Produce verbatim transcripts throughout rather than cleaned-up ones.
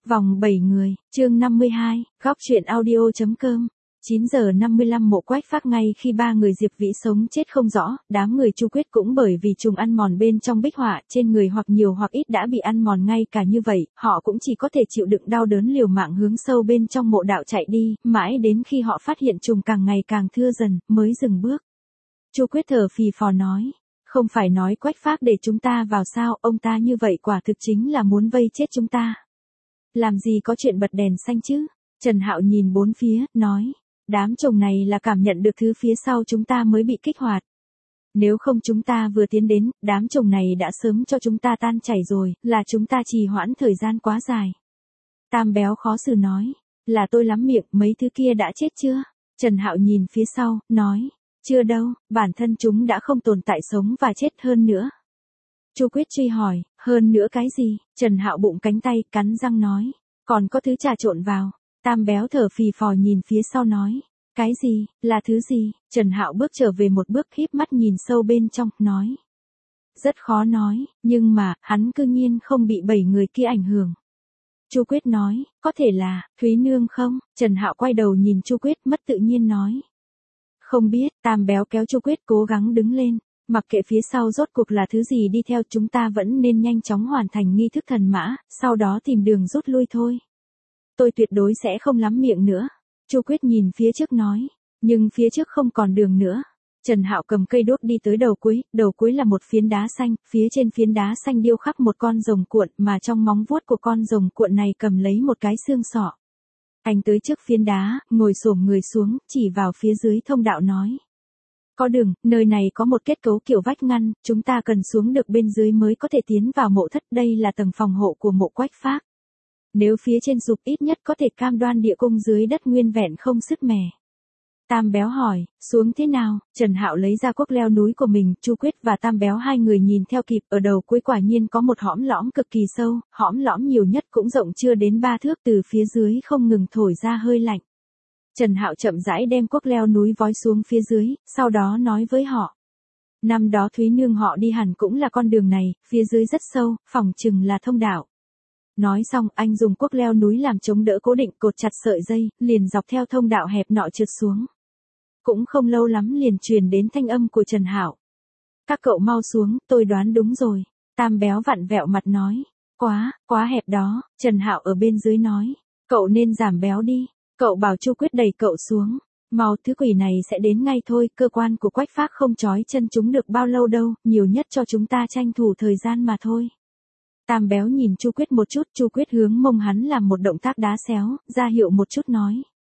Vòng bảy người, chương năm mươi hai, góc truyện audio.com. chín giờ năm mươi lăm Mộ Quách Phác ngay khi ba người Diệp Vĩ sống chết không rõ, đám người Chu Quyết cũng bởi vì trùng ăn mòn bên trong bích họa trên người hoặc nhiều hoặc ít đã bị ăn mòn ngay cả như vậy, họ cũng chỉ có thể chịu đựng đau đớn liều mạng hướng sâu bên trong mộ đạo chạy đi, mãi đến khi họ phát hiện trùng càng ngày càng thưa dần, mới dừng bước. Chu Quyết thở phì phò nói, không phải nói Quách Phác để chúng ta vào sao, ông ta như vậy quả thực chính là muốn vây chết chúng ta. Làm gì có chuyện bật đèn xanh chứ? Trần Hạo nhìn bốn phía, nói, đám trùng này là cảm nhận được thứ phía sau chúng ta mới bị kích hoạt. Nếu không chúng ta vừa tiến đến, đám trùng này đã sớm cho chúng ta tan chảy rồi, là chúng ta trì hoãn thời gian quá dài. Tam Béo khó xử nói, là tôi lắm miệng, mấy thứ kia đã chết chưa? Trần Hạo nhìn phía sau, nói, chưa đâu, bản thân chúng đã không tồn tại sống và chết hơn nữa. Chu Quyết truy hỏi, hơn nữa cái gì? Trần Hạo bụng cánh tay, cắn răng nói, còn có thứ trà trộn vào. Tam Béo thở phì phò nhìn phía sau nói, cái gì, là thứ gì? Trần Hạo bước trở về một bước híp mắt nhìn sâu bên trong, nói, rất khó nói, nhưng mà, hắn cư nhiên không bị bảy người kia ảnh hưởng. Chu Quyết nói, có thể là, Thúy Nương không? Trần Hạo quay đầu nhìn Chu Quyết mất tự nhiên nói, không biết. Tam Béo kéo Chu Quyết cố gắng đứng lên. Mặc kệ phía sau rốt cuộc là thứ gì đi theo, chúng ta vẫn nên nhanh chóng hoàn thành nghi thức thần mã, sau đó tìm đường rút lui thôi. Tôi tuyệt đối sẽ không lắm miệng nữa. Chu Quyết nhìn phía trước nói, nhưng phía trước không còn đường nữa. Trần Hạo cầm cây đốt đi tới đầu cuối, đầu cuối là một phiến đá xanh, phía trên phiến đá xanh điêu khắc một con rồng cuộn, mà trong móng vuốt của con rồng cuộn này cầm lấy một cái xương sọ. Anh tới trước phiến đá, ngồi xổm người xuống, chỉ vào phía dưới thông đạo nói, có đường, nơi này có một kết cấu kiểu vách ngăn, chúng ta cần xuống được bên dưới mới có thể tiến vào mộ thất, đây là tầng phòng hộ của mộ Quách Phác. Nếu phía trên sụp ít nhất có thể cam đoan địa cung dưới đất nguyên vẹn không sứt mẻ. Tam Béo hỏi, xuống thế nào? Trần Hạo lấy ra cuốc leo núi của mình, Chu Quyết và Tam Béo hai người nhìn theo kịp, ở đầu cuối quả nhiên có một hõm lõm cực kỳ sâu, hõm lõm nhiều nhất cũng rộng chưa đến ba thước, từ phía dưới không ngừng thổi ra hơi lạnh. Trần Hạo chậm rãi đem cuốc leo núi vói xuống phía dưới, sau đó nói với họ. Năm đó Thúy Nương họ đi hẳn cũng là con đường này, phía dưới rất sâu, phỏng chừng là thông đạo. Nói xong, anh dùng cuốc leo núi làm chống đỡ cố định, cột chặt sợi dây, liền dọc theo thông đạo hẹp nọ trượt xuống. Cũng không lâu lắm liền truyền đến thanh âm của Trần Hạo. Các cậu mau xuống, tôi đoán đúng rồi. Tam Béo vặn vẹo mặt nói. Quá, quá hẹp đó. Trần Hạo ở bên dưới nói. Cậu nên giảm béo đi. Cậu bảo Chu Quyết đẩy cậu xuống. Mau, thứ quỷ này sẽ đến ngay thôi, cơ quan của Quách Phác không trói chân chúng được bao lâu đâu, nhiều nhất cho chúng ta tranh thủ thời gian mà thôi. Tam Béo nhìn Chu Quyết một chút, Chu Quyết hướng mông hắn làm một động tác đá xéo, ra hiệu một chút nói.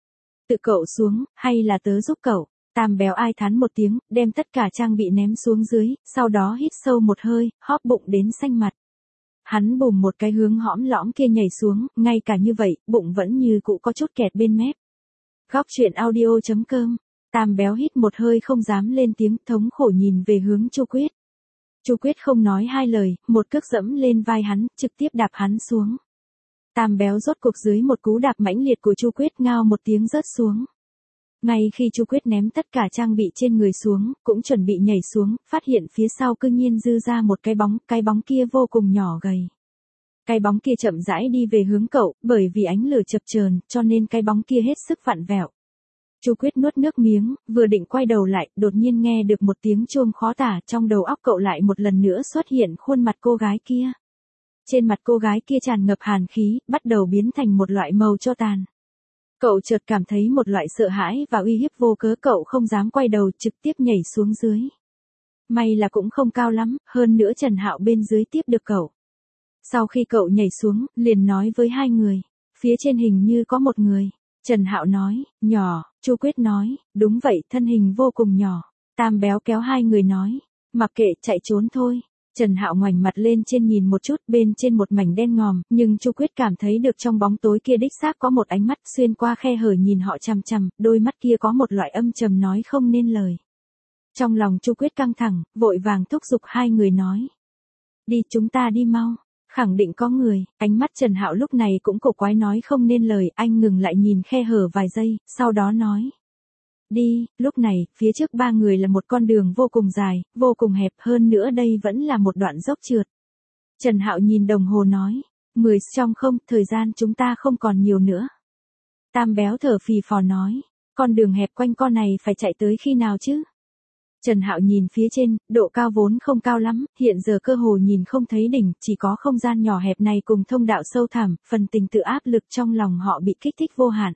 Tự cậu xuống, hay là tớ giúp cậu? Tam Béo ai thán một tiếng, đem tất cả trang bị ném xuống dưới, sau đó hít sâu một hơi, hóp bụng đến xanh mặt. Hắn bùm một cái hướng hõm lõm kia nhảy xuống, ngay cả như vậy, bụng vẫn như cũ có chút kẹt bên mép. Góc truyện audio.com. Tam Béo hít một hơi không dám lên tiếng, thống khổ nhìn về hướng Chu Quyết. Chu Quyết không nói hai lời, một cước dẫm lên vai hắn, trực tiếp đạp hắn xuống. Tam Béo rốt cuộc dưới một cú đạp mãnh liệt của Chu Quyết ngao một tiếng rớt xuống. Ngay khi Chu Quyết ném tất cả trang bị trên người xuống, cũng chuẩn bị nhảy xuống, phát hiện phía sau cư nhiên dư ra một cái bóng, cái bóng kia vô cùng nhỏ gầy. Cái bóng kia chậm rãi đi về hướng cậu, bởi vì ánh lửa chập chờn, cho nên cái bóng kia hết sức vặn vẹo. Chu Quyết nuốt nước miếng, vừa định quay đầu lại, đột nhiên nghe được một tiếng chuông khó tả, trong đầu óc cậu lại một lần nữa xuất hiện khuôn mặt cô gái kia. Trên mặt cô gái kia tràn ngập hàn khí, bắt đầu biến thành một loại màu tro tàn. Cậu chợt cảm thấy một loại sợ hãi và uy hiếp vô cớ, cậu không dám quay đầu, trực tiếp nhảy xuống dưới. May là cũng không cao lắm, hơn nữa Trần Hạo bên dưới tiếp được cậu. Sau khi cậu nhảy xuống, liền nói với hai người, phía trên hình như có một người. Trần Hạo nói, nhỏ. Chu Quyết nói, đúng vậy, thân hình vô cùng nhỏ. Tam Béo kéo hai người nói, mặc kệ, chạy trốn thôi. Trần Hạo ngoảnh mặt lên trên nhìn một chút, bên trên một mảnh đen ngòm, nhưng Chu Quyết cảm thấy được trong bóng tối kia đích xác có một ánh mắt xuyên qua khe hở nhìn họ chằm chằm, đôi mắt kia có một loại âm trầm nói không nên lời. Trong lòng Chu Quyết căng thẳng, vội vàng thúc giục hai người nói, đi, chúng ta đi mau. Khẳng định có người. Ánh mắt Trần Hạo lúc này cũng cổ quái nói không nên lời, anh ngừng lại nhìn khe hở vài giây, sau đó nói. Đi. Lúc này, phía trước ba người là một con đường vô cùng dài, vô cùng hẹp, hơn nữa đây vẫn là một đoạn dốc trượt. Trần Hạo nhìn đồng hồ nói, mười trong không, thời gian chúng ta không còn nhiều nữa. Tam béo thở phì phò nói, con đường hẹp quanh co này phải chạy tới khi nào chứ? Trần Hạo nhìn phía trên, độ cao vốn không cao lắm, hiện giờ cơ hồ nhìn không thấy đỉnh, chỉ có không gian nhỏ hẹp này cùng thông đạo sâu thẳm, phần tình tự áp lực trong lòng họ bị kích thích vô hạn.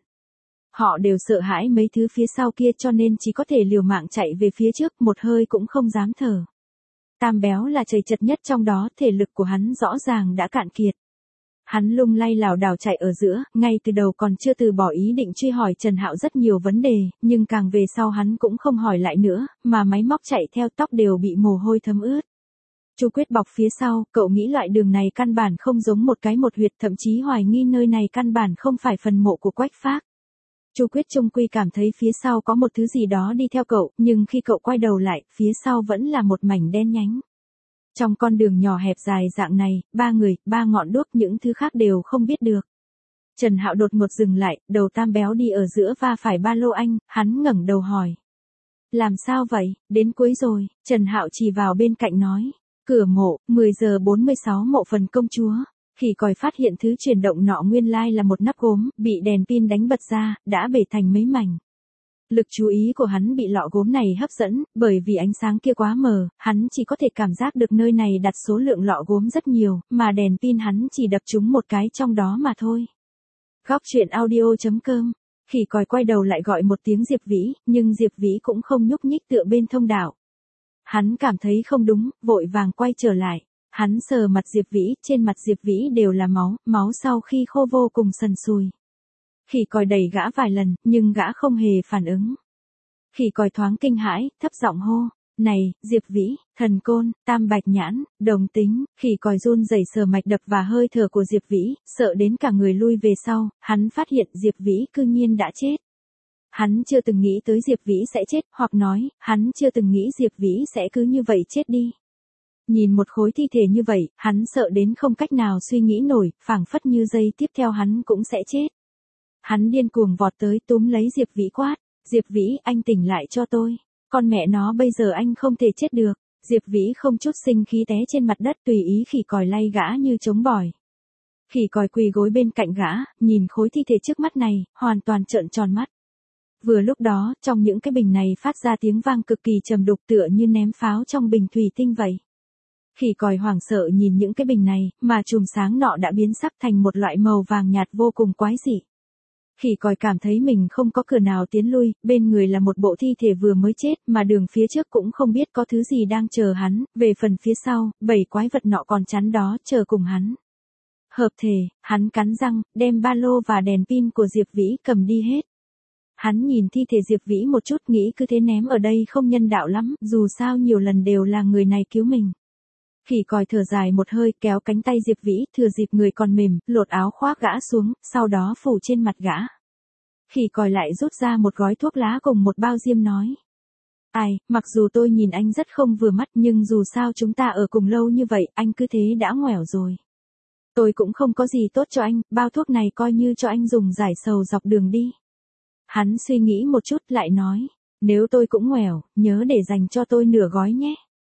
Họ đều sợ hãi mấy thứ phía sau kia cho nên chỉ có thể liều mạng chạy về phía trước, một hơi cũng không dám thở. Tam béo là chầy chật nhất trong đó, thể lực của hắn rõ ràng đã cạn kiệt. Hắn lung lay lảo đảo chạy ở giữa, ngay từ đầu còn chưa từ bỏ ý định truy hỏi Trần Hạo rất nhiều vấn đề, nhưng càng về sau hắn cũng không hỏi lại nữa, mà máy móc chạy theo tóc đều bị mồ hôi thấm ướt. Chu Quyết bọc phía sau, cậu nghĩ loại đường này căn bản không giống một cái một huyệt, thậm chí hoài nghi nơi này căn bản không phải phần mộ của Quách Phác. Chu Quyết trung quy cảm thấy phía sau có một thứ gì đó đi theo cậu, nhưng khi cậu quay đầu lại, phía sau vẫn là một mảnh đen nhánh. Trong con đường nhỏ hẹp dài dạng này, ba người, ba ngọn đuốc, những thứ khác đều không biết được. Trần Hạo đột ngột dừng lại, đầu Tam béo đi ở giữa va phải ba lô anh, hắn ngẩng đầu hỏi. Làm sao vậy, đến cuối rồi, Trần Hạo chỉ vào bên cạnh nói. Cửa mộ, mười giờ bốn mươi sáu mộ phần công chúa. Khỉ còi phát hiện thứ chuyển động nọ nguyên lai là một nắp gốm, bị đèn pin đánh bật ra, đã bể thành mấy mảnh. Lực chú ý của hắn bị lọ gốm này hấp dẫn, bởi vì ánh sáng kia quá mờ, hắn chỉ có thể cảm giác được nơi này đặt số lượng lọ gốm rất nhiều, mà đèn pin hắn chỉ đập trúng một cái trong đó mà thôi. Góc truyện audio chấm com. Khỉ còi quay đầu lại gọi một tiếng Diệp Vĩ, nhưng Diệp Vĩ cũng không nhúc nhích tựa bên thông đạo. Hắn cảm thấy không đúng, vội vàng quay trở lại. Hắn sờ mặt Diệp Vĩ, trên mặt Diệp Vĩ đều là máu, máu sau khi khô vô cùng sần sùi. Khỉ còi đẩy gã vài lần, nhưng gã không hề phản ứng. Khỉ còi thoáng kinh hãi, thấp giọng hô. Này, Diệp Vĩ, Thần Côn, Tam Bạch Nhãn, Đồng Tính. Khỉ còi run rẩy sờ mạch đập và hơi thở của Diệp Vĩ, sợ đến cả người lui về sau, hắn phát hiện Diệp Vĩ cư nhiên đã chết. Hắn chưa từng nghĩ tới Diệp Vĩ sẽ chết, hoặc nói, hắn chưa từng nghĩ Diệp Vĩ sẽ cứ như vậy chết đi. Nhìn một khối thi thể như vậy, hắn sợ đến không cách nào suy nghĩ nổi, phảng phất như giây tiếp theo hắn cũng sẽ chết. Hắn điên cuồng vọt tới túm lấy Diệp Vĩ quát. Diệp Vĩ, anh tỉnh lại cho tôi. Con mẹ nó bây giờ anh không thể chết được. Diệp Vĩ không chút sinh khí té trên mặt đất tùy ý khỉ còi lay gã như trống bỏi. Khỉ còi quỳ gối bên cạnh gã, nhìn khối thi thể trước mắt này, hoàn toàn trợn tròn mắt. Vừa lúc đó, trong những cái bình này phát ra tiếng vang cực kỳ trầm đục tựa như ném pháo trong bình thủy tinh vậy. Khỉ còi hoảng sợ nhìn những cái bình này, mà chùm sáng nọ đã biến sắc thành một loại màu vàng nhạt vô cùng quái dị. Khỉ còi cảm thấy mình không có cửa nào tiến lui, bên người là một bộ thi thể vừa mới chết, mà đường phía trước cũng không biết có thứ gì đang chờ hắn, về phần phía sau, bảy quái vật nọ còn chắn đó chờ cùng hắn. Hợp thể, hắn cắn răng, đem ba lô và đèn pin của Diệp Vĩ cầm đi hết. Hắn nhìn thi thể Diệp Vĩ một chút nghĩ cứ thế ném ở đây không nhân đạo lắm, dù sao nhiều lần đều là người này cứu mình. Khỉ còi thở dài một hơi kéo cánh tay Diệp Vĩ, thừa dịp người còn mềm, lột áo khoác gã xuống, sau đó phủ trên mặt gã. Khỉ còi lại rút ra một gói thuốc lá cùng một bao diêm nói. Ai, mặc dù tôi nhìn anh rất không vừa mắt nhưng dù sao chúng ta ở cùng lâu như vậy, anh cứ thế đã ngoẻo rồi. Tôi cũng không có gì tốt cho anh, bao thuốc này coi như cho anh dùng giải sầu dọc đường đi. Hắn suy nghĩ một chút lại nói, nếu tôi cũng ngoẻo, nhớ để dành cho tôi nửa gói nhé.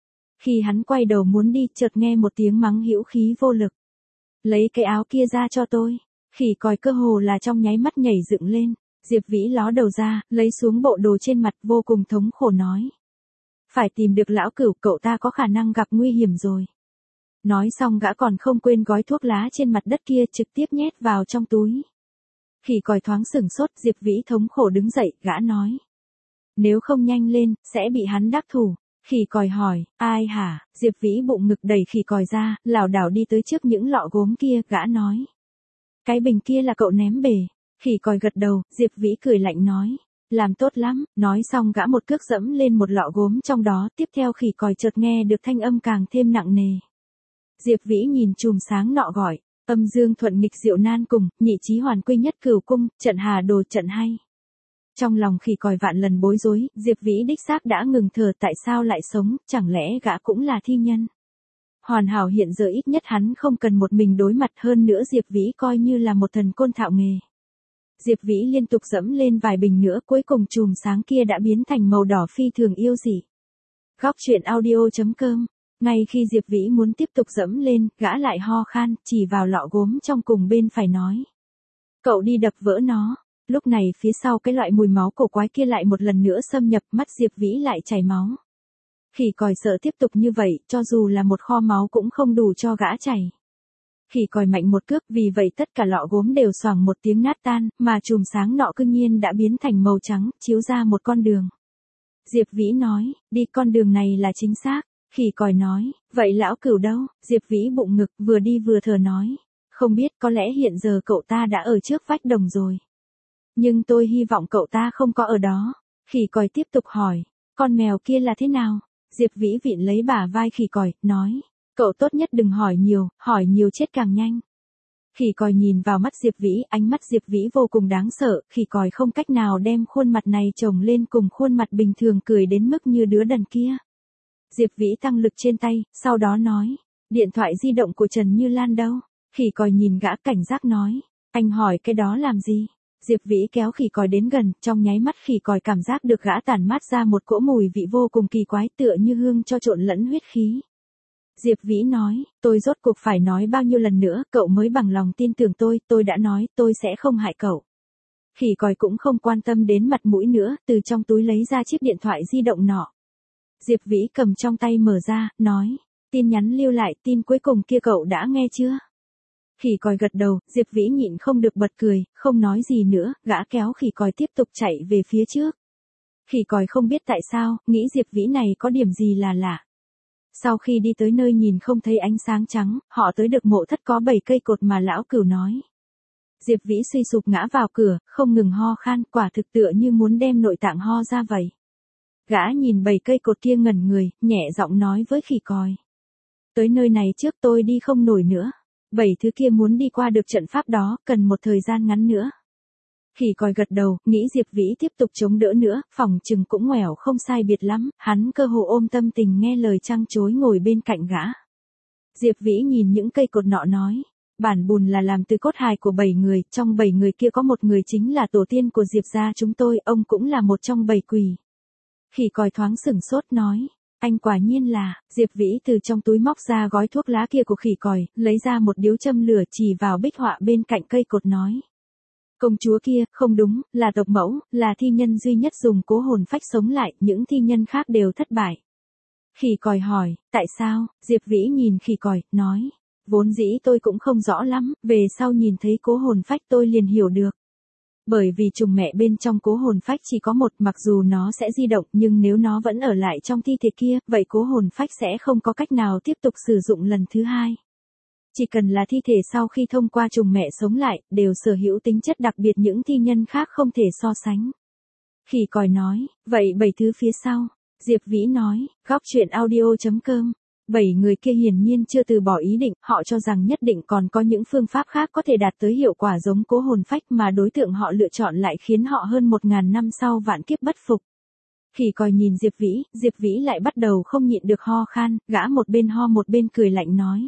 Khi hắn quay đầu muốn đi, chợt nghe một tiếng mắng hữu khí vô lực. Lấy cái áo kia ra cho tôi. Khỉ còi cơ hồ là trong nháy mắt nhảy dựng lên. Diệp Vĩ ló đầu ra, lấy xuống bộ đồ trên mặt vô cùng thống khổ nói. Phải tìm được lão cửu, cậu ta có khả năng gặp nguy hiểm rồi. Nói xong gã còn không quên gói thuốc lá trên mặt đất kia trực tiếp nhét vào trong túi. Khỉ còi thoáng sửng sốt, Diệp Vĩ thống khổ đứng dậy, gã nói. Nếu không nhanh lên, sẽ bị hắn đắc thủ. Khỉ còi hỏi, ai hả? Diệp Vĩ bụng ngực đẩy khỉ còi ra, lảo đảo đi tới trước những lọ gốm kia, gã nói. Cái bình kia là cậu ném bể. Khỉ còi gật đầu, Diệp Vĩ cười lạnh nói. Làm tốt lắm, nói xong gã một cước dẫm lên một lọ gốm trong đó, tiếp theo khỉ còi chợt nghe được thanh âm càng thêm nặng nề. Diệp Vĩ nhìn chùm sáng nọ gọi, âm dương thuận nghịch diệu nan cùng, nhị chí hoàn quy nhất cửu cung, trận hà đồ trận hay. Trong lòng khỉ còi vạn lần bối rối, Diệp Vĩ đích xác đã ngừng thở, tại sao lại sống, chẳng lẽ gã cũng là thi nhân. Hoàn hảo hiện giờ ít nhất hắn không cần một mình đối mặt, hơn nữa Diệp Vĩ coi như là một thần côn thạo nghề. Diệp Vĩ liên tục dẫm lên vài bình nữa, cuối cùng chùm sáng kia đã biến thành màu đỏ phi thường yêu dị. Góc truyện audio chấm com Ngay khi Diệp Vĩ muốn tiếp tục dẫm lên, gã lại ho khan, chỉ vào lọ gốm trong cùng bên phải nói. Cậu đi đập vỡ nó. Lúc này phía sau cái loại mùi máu cổ quái kia lại một lần nữa xâm nhập, mắt Diệp Vĩ lại chảy máu. Khỉ còi sợ tiếp tục như vậy, cho dù là một kho máu cũng không đủ cho gã chảy. Khỉ còi mạnh một cước, vì vậy tất cả lọ gốm đều xoảng một tiếng nát tan, mà chùm sáng nọ cương nhiên đã biến thành màu trắng, chiếu ra một con đường. Diệp Vĩ nói, đi con đường này là chính xác. Khỉ còi nói, vậy lão cửu đâu? Diệp Vĩ bụng ngực, vừa đi vừa thở nói. Không biết, có lẽ hiện giờ cậu ta đã ở trước vách đồng rồi. Nhưng tôi hy vọng cậu ta không có ở đó. Khỉ còi tiếp tục hỏi, con mèo kia là thế nào? Diệp Vĩ vịn lấy bả vai khỉ còi, nói, cậu tốt nhất đừng hỏi nhiều, hỏi nhiều chết càng nhanh. Khỉ còi nhìn vào mắt Diệp Vĩ, ánh mắt Diệp Vĩ vô cùng đáng sợ, khỉ còi không cách nào đem khuôn mặt này chồng lên cùng khuôn mặt bình thường cười đến mức như đứa đần kia. Diệp Vĩ tăng lực trên tay, sau đó nói, điện thoại di động của Trần Như Lan đâu? Khỉ còi nhìn gã cảnh giác nói, anh hỏi cái đó làm gì? Diệp Vĩ kéo khỉ còi đến gần, trong nháy mắt khỉ còi cảm giác được gã tản mát ra một cỗ mùi vị vô cùng kỳ quái tựa như hương cho trộn lẫn huyết khí. Diệp Vĩ nói, tôi rốt cuộc phải nói bao nhiêu lần nữa, cậu mới bằng lòng tin tưởng tôi, tôi đã nói, tôi sẽ không hại cậu. Khỉ còi cũng không quan tâm đến mặt mũi nữa, từ trong túi lấy ra chiếc điện thoại di động nọ. Diệp Vĩ cầm trong tay mở ra, nói, tin nhắn lưu lại, tin cuối cùng kia cậu đã nghe chưa? Khỉ còi gật đầu, Diệp Vĩ nhịn không được bật cười, không nói gì nữa, gã kéo khỉ còi tiếp tục chạy về phía trước. Khỉ còi không biết tại sao, nghĩ Diệp Vĩ này có điểm gì là lạ. Sau khi đi tới nơi nhìn không thấy ánh sáng trắng, họ tới được mộ thất có bảy cây cột mà lão cửu nói. Diệp Vĩ suy sụp ngã vào cửa, không ngừng ho khan, quả thực tựa như muốn đem nội tạng ho ra vậy. Gã nhìn bảy cây cột kia ngẩn người, nhẹ giọng nói với khỉ còi. Tới nơi này trước tôi đi không nổi nữa. Bảy thứ kia muốn đi qua được trận pháp đó, cần một thời gian ngắn nữa. Khỉ còi gật đầu, nghĩ Diệp Vĩ tiếp tục chống đỡ nữa, phòng chừng cũng ngoẻo không sai biệt lắm, hắn cơ hồ ôm tâm tình nghe lời trăng chối ngồi bên cạnh gã. Diệp Vĩ nhìn những cây cột nọ nói, bản bùn là làm từ cốt hài của bảy người, trong bảy người kia có một người chính là tổ tiên của Diệp gia chúng tôi, ông cũng là một trong bảy quỷ. Khỉ còi thoáng sửng sốt nói, anh quả nhiên là, Diệp Vĩ từ trong túi móc ra gói thuốc lá kia của khỉ còi, lấy ra một điếu châm lửa chỉ vào bích họa bên cạnh cây cột nói. Công chúa kia, không đúng, là tộc mẫu, là thi nhân duy nhất dùng cố hồn phách sống lại, những thi nhân khác đều thất bại. Khỉ còi hỏi, tại sao? Diệp Vĩ nhìn khỉ còi, nói, vốn dĩ tôi cũng không rõ lắm, về sau nhìn thấy cố hồn phách tôi liền hiểu được. Bởi vì trùng mẹ bên trong cố hồn phách chỉ có một, mặc dù nó sẽ di động, nhưng nếu nó vẫn ở lại trong thi thể kia, vậy cố hồn phách sẽ không có cách nào tiếp tục sử dụng lần thứ hai. Chỉ cần là thi thể sau khi thông qua trùng mẹ sống lại, đều sở hữu tính chất đặc biệt những thi nhân khác không thể so sánh. Khỉ còi nói, vậy bảy thứ phía sau. Diệp Vĩ nói, góc truyện audio chấm com. Bảy người kia hiển nhiên chưa từ bỏ ý định, họ cho rằng nhất định còn có những phương pháp khác có thể đạt tới hiệu quả giống cố hồn phách mà đối tượng họ lựa chọn lại khiến họ hơn một ngàn năm sau vạn kiếp bất phục. Khỉ còi nhìn Diệp Vĩ, Diệp Vĩ lại bắt đầu không nhịn được ho khan, gã một bên ho một bên cười lạnh nói.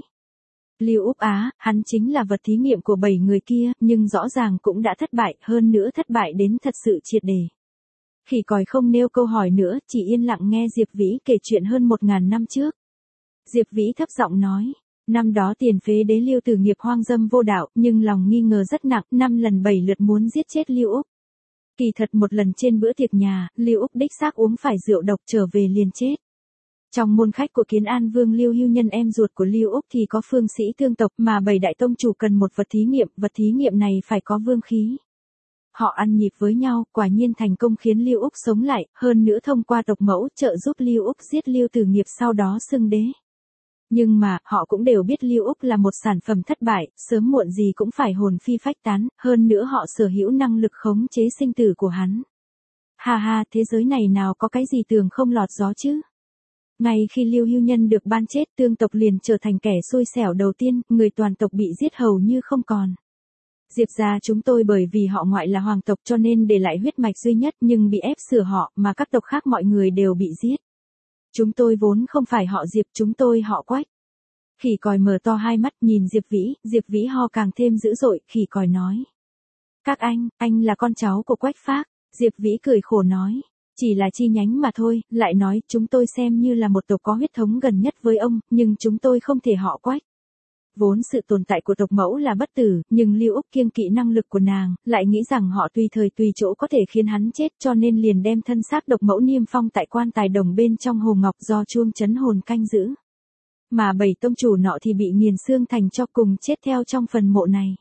Lưu Úc Á, hắn chính là vật thí nghiệm của bảy người kia, nhưng rõ ràng cũng đã thất bại, hơn nữa thất bại đến thật sự triệt để. Khỉ còi không nêu câu hỏi nữa, chỉ yên lặng nghe Diệp Vĩ kể chuyện hơn một ngàn năm trước. Diệp Vĩ thấp giọng nói, năm đó tiền phế đế Lưu Tử Nghiệp hoang dâm vô đạo, nhưng lòng nghi ngờ rất nặng, năm lần bảy lượt muốn giết chết Lưu Úc. Kỳ thật một lần trên bữa tiệc nhà, Lưu Úc đích xác uống phải rượu độc trở về liền chết. Trong môn khách của Kiến An Vương Lưu Hưu Nhân em ruột của Lưu Úc thì có phương sĩ tương tộc mà bảy đại tông chủ cần một vật thí nghiệm, vật thí nghiệm này phải có vương khí. Họ ăn nhịp với nhau, quả nhiên thành công khiến Lưu Úc sống lại, hơn nữa thông qua tộc mẫu trợ giúp Lưu Úc giết Lưu Tử Nghiệp sau đó xưng đế. Nhưng mà, họ cũng đều biết Lưu Úc là một sản phẩm thất bại, sớm muộn gì cũng phải hồn phi phách tán, hơn nữa họ sở hữu năng lực khống chế sinh tử của hắn. Ha ha, thế giới này nào có cái gì tường không lọt gió chứ? Ngay khi Lưu Hưu Nhân được ban chết, tương tộc liền trở thành kẻ xui xẻo đầu tiên, người toàn tộc bị giết hầu như không còn. Diệp gia chúng tôi bởi vì họ ngoại là hoàng tộc cho nên để lại huyết mạch duy nhất nhưng bị ép sửa họ, mà các tộc khác mọi người đều bị giết. Chúng tôi vốn không phải họ Diệp, chúng tôi họ Quách. Khỉ còi mở to hai mắt nhìn Diệp Vĩ, Diệp Vĩ ho càng thêm dữ dội, khỉ còi nói. Các anh, anh là con cháu của Quách Phác. Diệp Vĩ cười khổ nói. Chỉ là chi nhánh mà thôi, lại nói, chúng tôi xem như là một tộc có huyết thống gần nhất với ông, nhưng chúng tôi không thể họ Quách. Vốn sự tồn tại của tộc mẫu là bất tử, nhưng Lưu Úc kiêng kỵ năng lực của nàng, lại nghĩ rằng họ tùy thời tùy chỗ có thể khiến hắn chết, cho nên liền đem thân xác độc mẫu niêm phong tại quan tài đồng bên trong hồ ngọc do chuông chấn hồn canh giữ. Mà bảy tông chủ nọ thì bị nghiền xương thành cho cùng chết theo trong phần mộ này.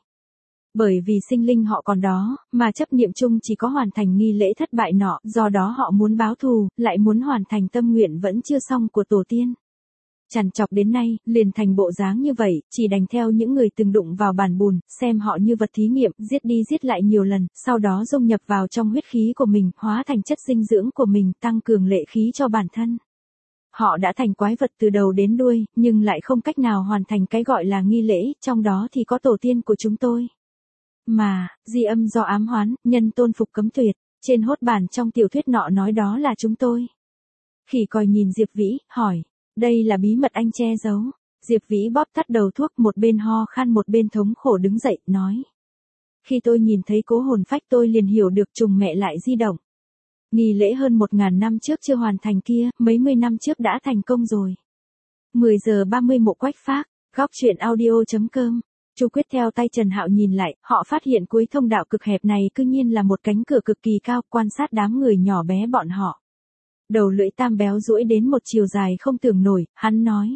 Bởi vì sinh linh họ còn đó, mà chấp niệm chung chỉ có hoàn thành nghi lễ thất bại nọ, do đó họ muốn báo thù, lại muốn hoàn thành tâm nguyện vẫn chưa xong của tổ tiên. Chằn chọc đến nay, liền thành bộ dáng như vậy, chỉ đành theo những người từng đụng vào bàn bùn, xem họ như vật thí nghiệm, giết đi giết lại nhiều lần, sau đó dung nhập vào trong huyết khí của mình, hóa thành chất dinh dưỡng của mình, tăng cường lệ khí cho bản thân. Họ đã thành quái vật từ đầu đến đuôi, nhưng lại không cách nào hoàn thành cái gọi là nghi lễ, trong đó thì có tổ tiên của chúng tôi. Mà, di âm do ám hoán, nhân tôn phục cấm tuyệt, trên hốt bản trong tiểu thuyết nọ nói đó là chúng tôi. Khỉ còi nhìn Diệp Vĩ, hỏi, đây là bí mật anh che giấu. Diệp Vĩ bóp tắt đầu thuốc, một bên ho khan một bên thống khổ đứng dậy, nói. Khi tôi nhìn thấy cố hồn phách tôi liền hiểu được trùng mẹ lại di động. Nghi lễ hơn một ngàn năm trước chưa hoàn thành kia, mấy mươi năm trước đã thành công rồi. mười giờ ba mươi mộ Quách Phác, góc truyện audio chấm com. Chu Quyết theo tay Trần Hạo nhìn lại, họ phát hiện cuối thông đạo cực hẹp này cư nhiên là một cánh cửa cực kỳ cao, quan sát đám người nhỏ bé bọn họ. Đầu lưỡi Tam Béo duỗi đến một chiều dài không tưởng nổi, hắn nói.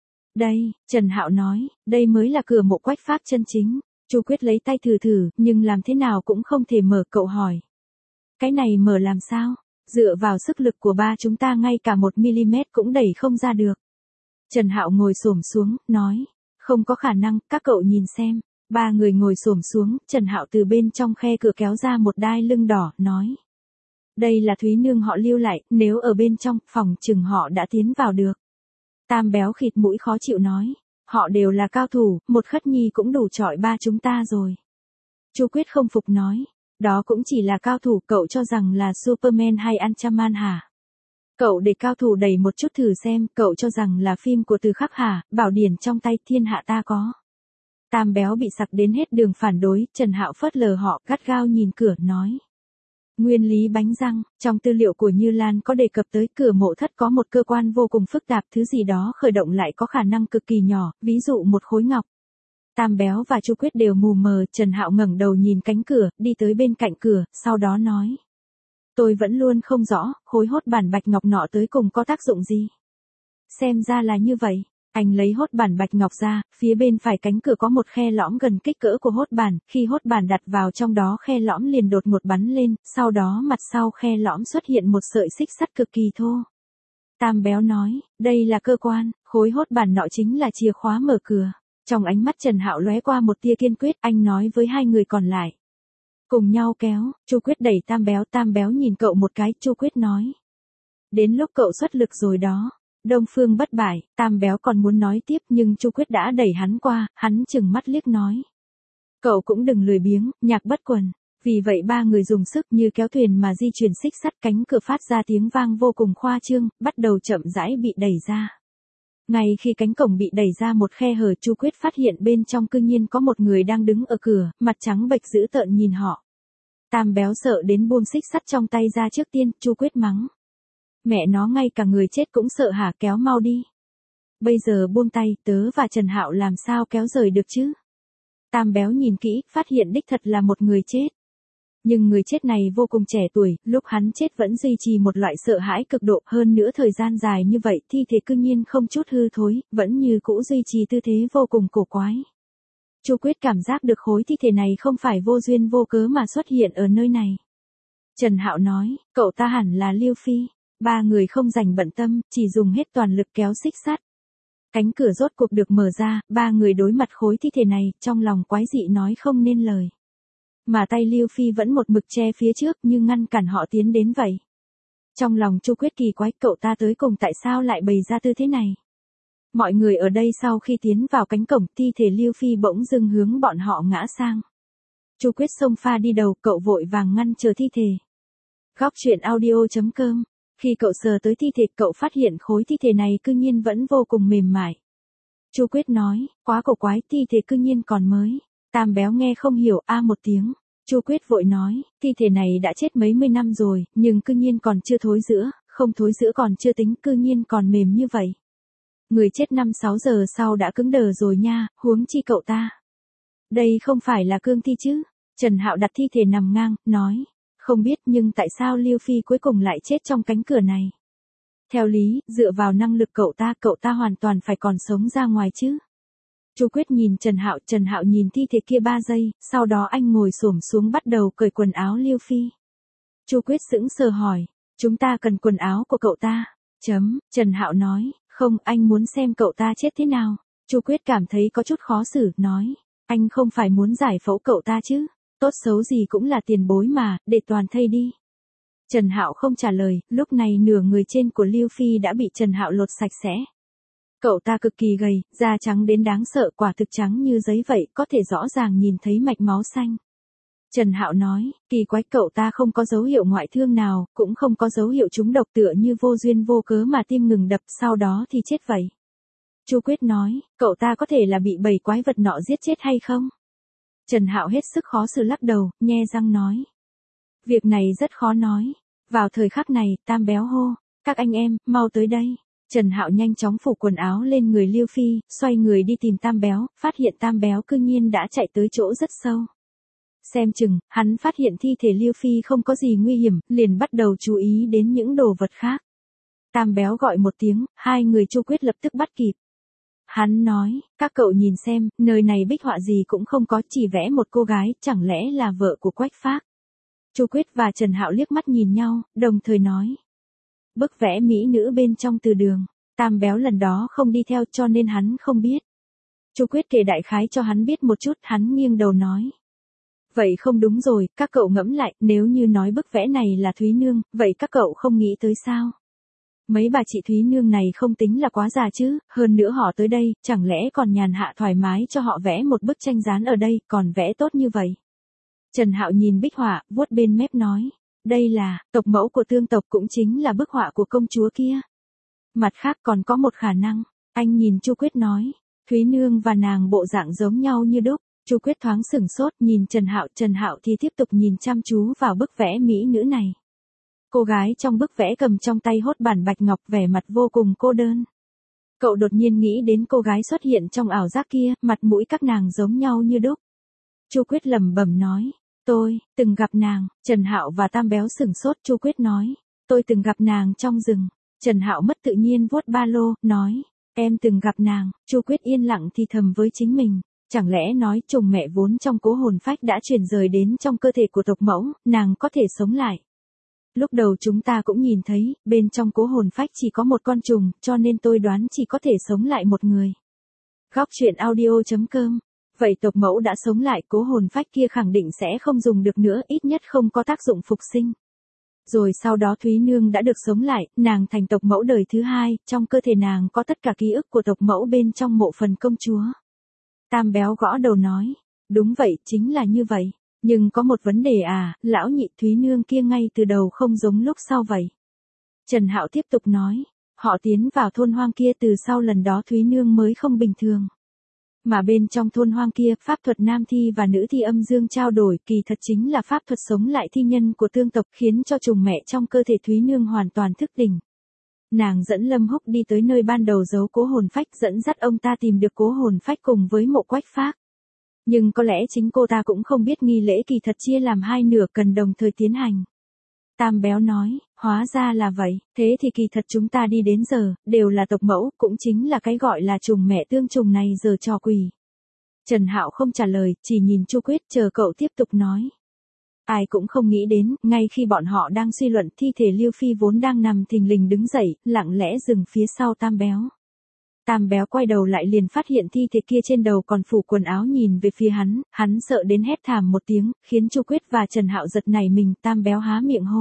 Đây, Trần Hạo nói, đây mới là cửa mộ Quách Phác chân chính. Chu Quyết lấy tay thử thử, nhưng làm thế nào cũng không thể mở, cậu hỏi. Cái này mở làm sao? Dựa vào sức lực của ba chúng ta ngay cả một mi-li-mét cũng đẩy không ra được. Trần Hạo ngồi xổm xuống, nói. Không có khả năng, các cậu nhìn xem. Ba người ngồi xổm xuống, Trần Hạo từ bên trong khe cửa kéo ra một đai lưng đỏ, nói. Đây là Thúy Nương họ lưu lại, nếu ở bên trong, phòng chừng họ đã tiến vào được. Tam Béo khịt mũi khó chịu nói. Họ đều là cao thủ, một Khất Nhi cũng đủ chọi ba chúng ta rồi. Chu Quyết không phục nói. Đó cũng chỉ là cao thủ, cậu cho rằng là Superman hay Ultraman hả? Cậu để cao thủ đẩy một chút thử xem, cậu cho rằng là phim của Từ Khắc hả, bảo điển trong tay thiên hạ ta có. Tam Béo bị sặc đến hết đường phản đối, Trần Hạo phớt lờ họ, gắt gao nhìn cửa, nói. Nguyên lý bánh răng, trong tư liệu của Như Lan có đề cập tới cửa mộ thất có một cơ quan vô cùng phức tạp, thứ gì đó khởi động lại có khả năng cực kỳ nhỏ, ví dụ một khối ngọc. Tam Béo và Chu Quyết đều mù mờ, Trần Hạo ngẩng đầu nhìn cánh cửa, đi tới bên cạnh cửa, sau đó nói. Tôi vẫn luôn không rõ, khối hốt bản bạch ngọc nọ tới cùng có tác dụng gì. Xem ra là như vậy, anh lấy hốt bản bạch ngọc ra, phía bên phải cánh cửa có một khe lõm gần kích cỡ của hốt bản, khi hốt bản đặt vào trong đó khe lõm liền đột ngột bắn lên, sau đó mặt sau khe lõm xuất hiện một sợi xích sắt cực kỳ thô. Tam Béo nói, đây là cơ quan, khối hốt bản nọ chính là chìa khóa mở cửa. Trong ánh mắt Trần Hạo lóe qua một tia kiên quyết, anh nói với hai người còn lại. Cùng nhau kéo, Chu Quyết đẩy Tam Béo, Tam Béo nhìn cậu một cái, Chu Quyết nói. Đến lúc cậu xuất lực rồi đó. Đông Phương bất bại, Tam Béo còn muốn nói tiếp nhưng Chu Quyết đã đẩy hắn qua, hắn chừng mắt liếc nói. Cậu cũng đừng lười biếng, nhạc bất quần. Vì vậy ba người dùng sức như kéo thuyền mà di chuyển xích sắt, cánh cửa phát ra tiếng vang vô cùng khoa trương, bắt đầu chậm rãi bị đẩy ra. Ngay khi cánh cổng bị đẩy ra một khe hở, Chu Quyết phát hiện bên trong cư nhiên có một người đang đứng ở cửa, mặt trắng bệch dữ tợn nhìn họ. Tam Béo sợ đến buông xích sắt trong tay ra trước tiên, Chu Quyết mắng. Mẹ nó, ngay cả người chết cũng sợ hả, kéo mau đi. Bây giờ buông tay, tớ và Trần Hạo làm sao kéo rời được chứ? Tam Béo nhìn kỹ, phát hiện đích thật là một người chết. Nhưng người chết này vô cùng trẻ tuổi, lúc hắn chết vẫn duy trì một loại sợ hãi cực độ, hơn nữa thời gian dài như vậy, thi thể cư nhiên không chút hư thối, vẫn như cũ duy trì tư thế vô cùng cổ quái. Chu Quyết cảm giác được khối thi thể này không phải vô duyên vô cớ mà xuất hiện ở nơi này. Trần Hạo nói, cậu ta hẳn là Lưu Phi. Ba người không dành bận tâm, chỉ dùng hết toàn lực kéo xích sắt. Cánh cửa rốt cuộc được mở ra, ba người đối mặt khối thi thể này, trong lòng quái dị nói không nên lời. Mà tay Lưu Phi vẫn một mực che phía trước như ngăn cản họ tiến đến vậy. Trong lòng Chu Quyết kỳ quái, cậu ta tới cùng tại sao lại bày ra tư thế này. Mọi người ở đây sau khi tiến vào cánh cổng, thi thể Lưu Phi bỗng dưng hướng bọn họ ngã sang. Chu Quyết xông pha đi đầu, cậu vội vàng ngăn chờ thi thể. Góc truyện audio chấm com. Khi cậu sờ tới thi thể, cậu phát hiện khối thi thể này cư nhiên vẫn vô cùng mềm mại. Chu Quyết nói, quá cổ quái, thi thể cư nhiên còn mới. Tam Béo nghe không hiểu, a một tiếng. Chu Quyết vội nói, thi thể này đã chết mấy mươi năm rồi, nhưng cư nhiên còn chưa thối rữa, không thối rữa còn chưa tính, cư nhiên còn mềm như vậy. Người chết năm sáu giờ sau đã cứng đờ rồi nha, huống chi cậu ta. Đây không phải là cương thi chứ? Trần Hạo đặt thi thể nằm ngang, nói, không biết nhưng tại sao Liêu Phi cuối cùng lại chết trong cánh cửa này? Theo lý, dựa vào năng lực cậu ta, cậu ta hoàn toàn phải còn sống ra ngoài chứ. Chu Quyết nhìn Trần Hạo, Trần Hạo nhìn thi thể kia ba giây, sau đó anh ngồi xổm xuống bắt đầu cởi quần áo Liêu Phi. Chu Quyết sững sờ hỏi, chúng ta cần quần áo của cậu ta. Chấm, Trần Hạo nói, không, anh muốn xem cậu ta chết thế nào. Chu Quyết cảm thấy có chút khó xử, nói, anh không phải muốn giải phẫu cậu ta chứ, tốt xấu gì cũng là tiền bối mà, để toàn thây đi. Trần Hạo không trả lời, lúc này nửa người trên của Liêu Phi đã bị Trần Hạo lột sạch sẽ. Cậu ta cực kỳ gầy, da trắng đến đáng sợ, quả thực trắng như giấy vậy, có thể rõ ràng nhìn thấy mạch máu xanh. Trần Hạo nói, kỳ quái, cậu ta không có dấu hiệu ngoại thương nào, cũng không có dấu hiệu trúng độc, tựa như vô duyên vô cớ mà tim ngừng đập, sau đó thì chết vậy. Chu Quyết nói, cậu ta có thể là bị bầy quái vật nọ giết chết hay không? Trần Hạo hết sức khó xử lắc đầu, nhe răng nói. Việc này rất khó nói. Vào thời khắc này, Tam Béo hô, các anh em, mau tới đây. Trần Hạo nhanh chóng phủ quần áo lên người Liêu Phi, xoay người đi tìm Tam Béo, phát hiện Tam Béo cư nhiên đã chạy tới chỗ rất sâu. Xem chừng, hắn phát hiện thi thể Liêu Phi không có gì nguy hiểm, liền bắt đầu chú ý đến những đồ vật khác. Tam Béo gọi một tiếng, hai người Chu Quyết lập tức bắt kịp. Hắn nói, các cậu nhìn xem, nơi này bích họa gì cũng không có, chỉ vẽ một cô gái, chẳng lẽ là vợ của Quách Phác. Chu Quyết và Trần Hạo liếc mắt nhìn nhau, đồng thời nói. Bức vẽ mỹ nữ bên trong từ đường, Tam Béo lần đó không đi theo cho nên hắn không biết. Chu Quyết kể đại khái cho hắn biết một chút, hắn nghiêng đầu nói. Vậy không đúng rồi, các cậu ngẫm lại, nếu như nói bức vẽ này là Thúy Nương, vậy các cậu không nghĩ tới sao? Mấy bà chị Thúy Nương này không tính là quá già chứ, hơn nữa họ tới đây, chẳng lẽ còn nhàn hạ thoải mái cho họ vẽ một bức tranh dán ở đây, còn vẽ tốt như vậy. Trần Hạo nhìn bích họa, vuốt bên mép nói, đây là, tộc mẫu của Tương tộc, cũng chính là bức họa của công chúa kia. Mặt khác còn có một khả năng, anh nhìn Chu Quyết nói, Thúy Nương và nàng bộ dạng giống nhau như đúc. Chu Quyết thoáng sửng sốt nhìn Trần Hạo, Trần Hạo thì tiếp tục nhìn chăm chú vào bức vẽ mỹ nữ này. Cô gái trong bức vẽ cầm trong tay hốt bản bạch ngọc, vẻ mặt vô cùng cô đơn. Cậu đột nhiên nghĩ đến cô gái xuất hiện trong ảo giác kia, mặt mũi các nàng giống nhau như đúc. Chu Quyết lẩm bẩm nói, tôi từng gặp nàng. Trần Hạo và Tam Béo sửng sốt. Chu Quyết nói, tôi từng gặp nàng trong rừng. Trần Hạo mất tự nhiên vuốt ba lô, nói, em từng gặp nàng. Chu Quyết yên lặng thì thầm với chính mình. Chẳng lẽ nói trùng mẹ vốn trong cố hồn phách đã chuyển rời đến trong cơ thể của tộc mẫu, nàng có thể sống lại. Lúc đầu chúng ta cũng nhìn thấy, bên trong cố hồn phách chỉ có một con trùng, cho nên tôi đoán chỉ có thể sống lại một người. Góc truyện audio chấm com. Vậy tộc mẫu đã sống lại, cố hồn phách kia khẳng định sẽ không dùng được nữa, ít nhất không có tác dụng phục sinh. Rồi sau đó Thúy Nương đã được sống lại, nàng thành tộc mẫu đời thứ hai, trong cơ thể nàng có tất cả ký ức của tộc mẫu bên trong mộ phần công chúa. Tam Béo gõ đầu nói, đúng vậy, chính là như vậy. Nhưng có một vấn đề à, lão nhị, Thúy Nương kia ngay từ đầu không giống lúc sau vậy. Trần Hạo tiếp tục nói, họ tiến vào thôn hoang kia từ sau lần đó Thúy Nương mới không bình thường. Mà bên trong thôn hoang kia, pháp thuật nam thi và nữ thi âm dương trao đổi, kỳ thật chính là pháp thuật sống lại thi nhân của Tương tộc, khiến cho trùng mẹ trong cơ thể Thúy Nương hoàn toàn thức tỉnh. Nàng dẫn Lâm Húc đi tới nơi ban đầu giấu cố hồn phách, dẫn dắt ông ta tìm được cố hồn phách cùng với mộ Quách Phác. Nhưng có lẽ chính cô ta cũng không biết nghi lễ kỳ thật chia làm hai nửa cần đồng thời tiến hành. Tam Béo nói, hóa ra là vậy, thế thì kỳ thật chúng ta đi đến giờ, đều là tộc mẫu, cũng chính là cái gọi là trùng mẹ tương trùng này giờ trò quỷ. Trần Hạo không trả lời, chỉ nhìn Chu Quyết chờ cậu tiếp tục nói. Ai cũng không nghĩ đến, ngay khi bọn họ đang suy luận, thi thể Liêu Phi vốn đang nằm thình lình đứng dậy, lặng lẽ dừng phía sau Tam Béo. Tam Béo quay đầu lại liền phát hiện thi thể kia trên đầu còn phủ quần áo nhìn về phía hắn, hắn sợ đến hét thảm một tiếng, khiến Chu Quyết và Trần Hạo giật nảy mình. Tam Béo há miệng hô.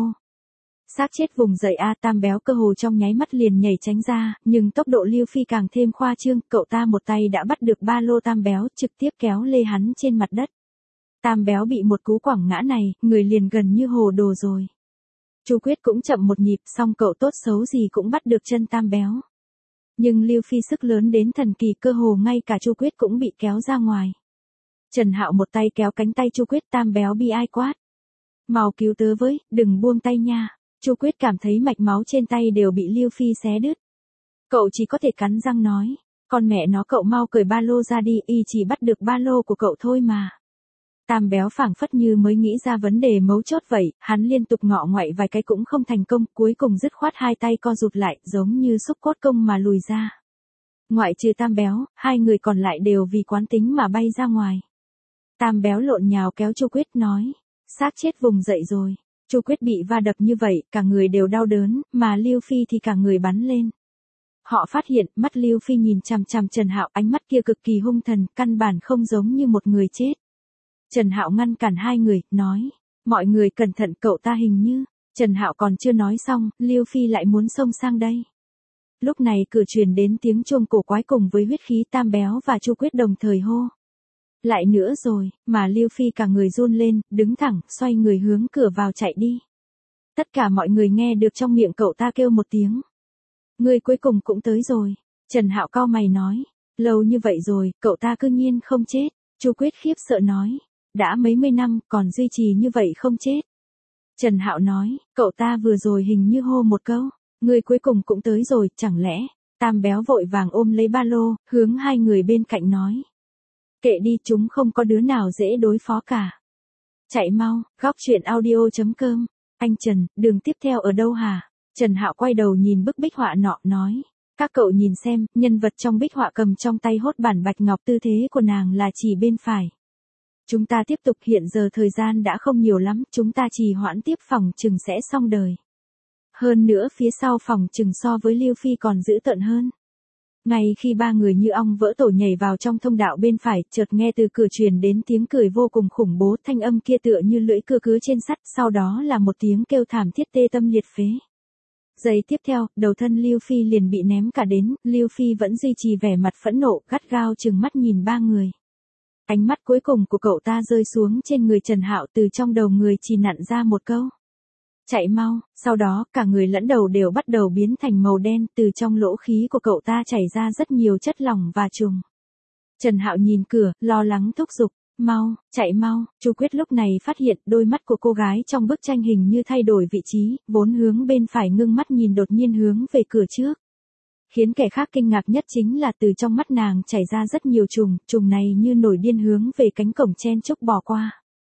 Xác chết vùng dậy a. Tam Béo cơ hồ trong nháy mắt liền nhảy tránh ra, nhưng tốc độ Liêu Phi càng thêm khoa trương, cậu ta một tay đã bắt được ba lô Tam Béo, trực tiếp kéo lê hắn trên mặt đất. Tam Béo bị một cú quẳng ngã này, người liền gần như hồ đồ rồi. Chu Quyết cũng chậm một nhịp, xong cậu tốt xấu gì cũng bắt được chân Tam Béo. Nhưng Liêu Phi sức lớn đến thần kỳ, cơ hồ ngay cả Chu Quyết cũng bị kéo ra ngoài. Trần Hạo một tay kéo cánh tay Chu Quyết, Tam Béo bi ai quát. Mau cứu tớ với, đừng buông tay nha. Chu Quyết cảm thấy mạch máu trên tay đều bị Lưu Phi xé đứt. Cậu chỉ có thể cắn răng nói, con mẹ nó cậu mau cởi ba lô ra đi, y chỉ bắt được ba lô của cậu thôi mà. Tam Béo phảng phất như mới nghĩ ra vấn đề mấu chốt vậy, hắn liên tục ngọ ngoại vài cái cũng không thành công, cuối cùng dứt khoát hai tay co rụt lại, giống như xúc cốt công mà lùi ra. Ngoại trừ Tam Béo, hai người còn lại đều vì quán tính mà bay ra ngoài. Tam Béo lộn nhào kéo Chu Quyết nói, xác chết vùng dậy rồi. Chu Quyết bị va đập như vậy, cả người đều đau đớn, mà Lưu Phi thì cả người bắn lên. Họ phát hiện, mắt Lưu Phi nhìn chằm chằm Trần Hạo, ánh mắt kia cực kỳ hung thần, căn bản không giống như một người chết. Trần Hạo ngăn cản hai người, nói, mọi người cẩn thận, cậu ta hình như. Trần Hạo còn chưa nói xong, Lưu Phi lại muốn xông sang đây. Lúc này cửa truyền đến tiếng chuông cổ quái cùng với huyết khí. Tam Béo và Chu Quyết đồng thời hô. Lại nữa rồi, mà Lưu Phi cả người run lên, đứng thẳng, xoay người hướng cửa vào chạy đi. Tất cả mọi người nghe được trong miệng cậu ta kêu một tiếng. Người cuối cùng cũng tới rồi. Trần Hạo cau mày nói, lâu như vậy rồi, cậu ta cư nhiên không chết. Chu Quyết khiếp sợ nói, đã mấy mươi năm, còn duy trì như vậy không chết. Trần Hạo nói, cậu ta vừa rồi hình như hô một câu, người cuối cùng cũng tới rồi, chẳng lẽ. Tam Béo vội vàng ôm lấy ba lô, hướng hai người bên cạnh nói. Kệ đi, chúng không có đứa nào dễ đối phó cả. Chạy mau, góc truyện audio chấm com. Anh Trần, đường tiếp theo ở đâu hả? Trần Hạo quay đầu nhìn bức bích họa nọ, nói. Các cậu nhìn xem, nhân vật trong bích họa cầm trong tay hốt bản bạch ngọc, tư thế của nàng là chỉ bên phải. Chúng ta tiếp tục, hiện giờ thời gian đã không nhiều lắm, chúng ta trì hoãn tiếp phòng chừng sẽ xong đời. Hơn nữa phía sau phòng chừng so với Lưu Phi còn dữ tợn hơn. Ngay khi ba người như ong vỡ tổ nhảy vào trong thông đạo bên phải, chợt nghe từ cửa truyền đến tiếng cười vô cùng khủng bố, thanh âm kia tựa như lưỡi cưa cứa trên sắt, sau đó là một tiếng kêu thảm thiết tê tâm liệt phế. Giây tiếp theo, đầu thân Lưu Phi liền bị ném cả đến, Lưu Phi vẫn duy trì vẻ mặt phẫn nộ, gắt gao trừng mắt nhìn ba người. Ánh mắt cuối cùng của cậu ta rơi xuống trên người Trần Hạo, từ trong đầu người chỉ nặn ra một câu. Chạy mau, sau đó cả người lẫn đầu đều bắt đầu biến thành màu đen, từ trong lỗ khí của cậu ta chảy ra rất nhiều chất lỏng và trùng. Trần Hạo nhìn cửa, lo lắng thúc giục, mau, chạy mau. Chu Quyết lúc này phát hiện đôi mắt của cô gái trong bức tranh hình như thay đổi vị trí, vốn hướng bên phải ngưng mắt nhìn đột nhiên hướng về cửa trước. Khiến kẻ khác kinh ngạc nhất chính là từ trong mắt nàng chảy ra rất nhiều trùng, trùng này như nổi điên hướng về cánh cổng chen chúc bò qua.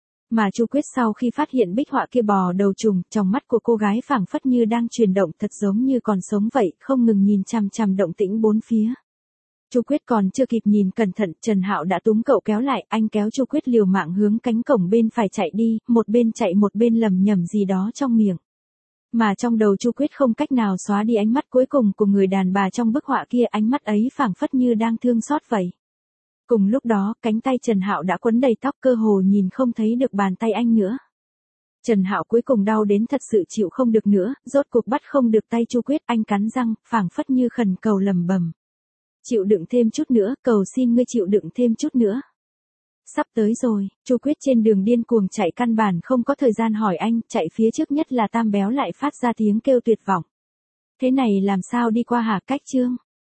Mà Chu Quyết sau khi phát hiện bích họa kia bò đầu trùng, trong mắt của cô gái phảng phất như đang chuyển động, thật giống như còn sống vậy, không ngừng nhìn chằm chằm động tĩnh bốn phía. Chu Quyết còn chưa kịp nhìn cẩn thận, Trần Hạo đã túm cậu kéo lại, anh kéo Chu Quyết liều mạng hướng cánh cổng bên phải chạy đi, một bên chạy một bên lẩm nhẩm gì đó trong miệng. Mà trong đầu Chu Quyết không cách nào xóa đi ánh mắt cuối cùng của người đàn bà trong bức họa kia, ánh mắt ấy phảng phất như đang thương xót vậy. Cùng lúc đó, cánh tay Trần Hạo đã quấn đầy tóc, cơ hồ nhìn không thấy được bàn tay anh nữa. Trần Hạo cuối cùng đau đến thật sự chịu không được nữa, rốt cuộc bắt không được tay Chu Quyết, anh cắn răng, phảng phất như khẩn cầu lẩm bẩm. Chịu đựng thêm chút nữa, cầu xin ngươi chịu đựng thêm chút nữa. Sắp tới rồi, Chu Quyết trên đường điên cuồng chạy, căn bản không có thời gian hỏi anh, chạy phía trước nhất là Tam Béo lại phát ra tiếng kêu tuyệt vọng. Thế này làm sao đi qua hả? Cách chương